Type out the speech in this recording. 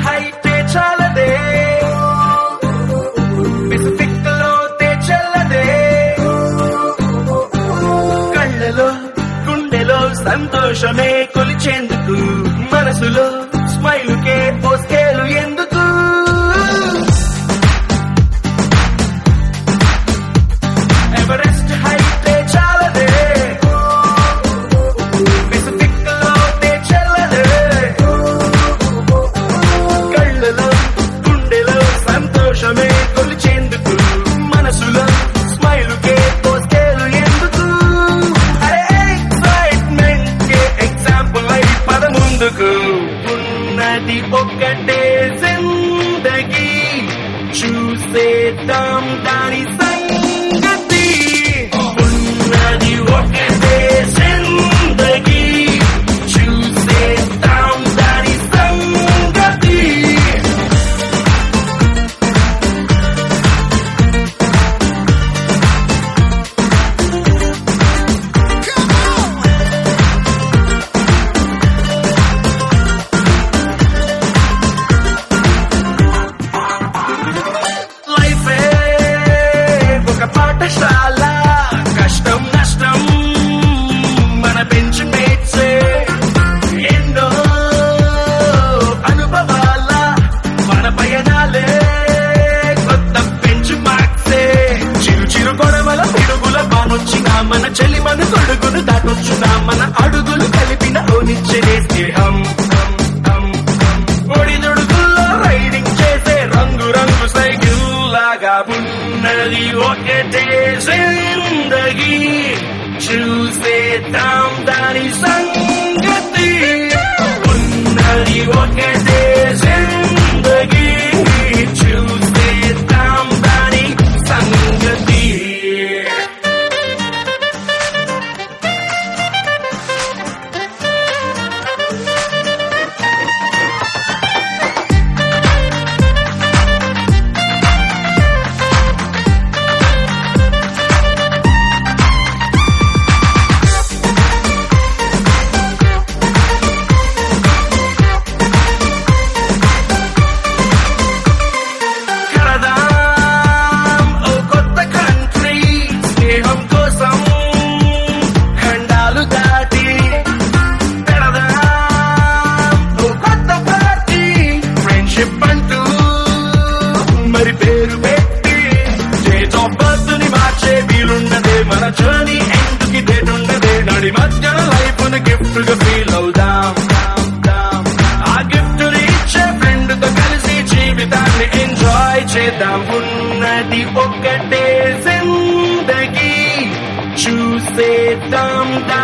అయితే చాలదే, పెసిఫిక్ లోతే చల్లదే, కళ్ళలో గుండెలో సంతోషమే కొలిచేందుకు, మనసులో స్మైలుకే ఓ స్కేలు ఎందుకు. ఎవరెస్ట్ హైటే చాలదే, పెసిఫిక్ లోతే చల్లదే, కళ్ళలో గుండెలో సంతోషమే కొలిచేందుకు, మనసులో స్మైలుకే ఓ స్కేలు ఎందుకు. అరే ఎక్సైట్మెంట్ కే ఎగ్జాంపుల్ అయి పద ముందుకు. ఉన్నది ఒక్కటే జిందగీ, చూసేద్దాం దాని సంగతి. ఉన్నది ఒక్కటే జిందగీ, చూసేద్దాం దాని సంగతి. లైఫే ఒక పాఠశాల, కష్టం నష్టం మన బెంచ్ మేట్సే, ఎన్నో అనుభవాల మన పయనాలే కొత్త బెంచ్ మార్క్సే. చిరు చిరు గొడవల పిడుగుల బానొచ్చినా మన చెలిమను తొడుగును దాటొచ్చునా, మన అడుగులు కలిపిన ఓనిచ్చే స్నేహం. ఒడిదుడుకుల్లో రైడింగ్ చేసే రంగు రంగు సైకిల్ లాగా ఉన్నది ఒకటే జిందగీ, చూసేద్దాం దాని సంగతి. ఉన్నది ఒకటే జిందగీ, చూసేద్దాం దాని సంగతి. కడదాం ఓ కొత్త కంట్రీ, స్నేహం కోసం ఖండాలు దాటి. పెడదాం ఓ కొత్త పార్టీ, ఫ్రెండ్షిప్ అంటూ మరి పేరు పెట్టి. డేట్ ఆఫ్ బర్త్ ని మార్చే వీలున్నదే, మన జర్నీ ఎందుకు డేట్ ఉన్నదే. నడి మధ్యన లైఫ్ ని గిఫ్ట్ గా ఫీల్ అవుదాం. ఆ గిఫ్ట్ ని ఇచ్చే ఫ్రెండ్ తో కలిసి జీవితాన్ని ఎంజాయ్ చేద్దాం. ఉన్నది ఒక్కటే జిందగీ, చూసేద్దాం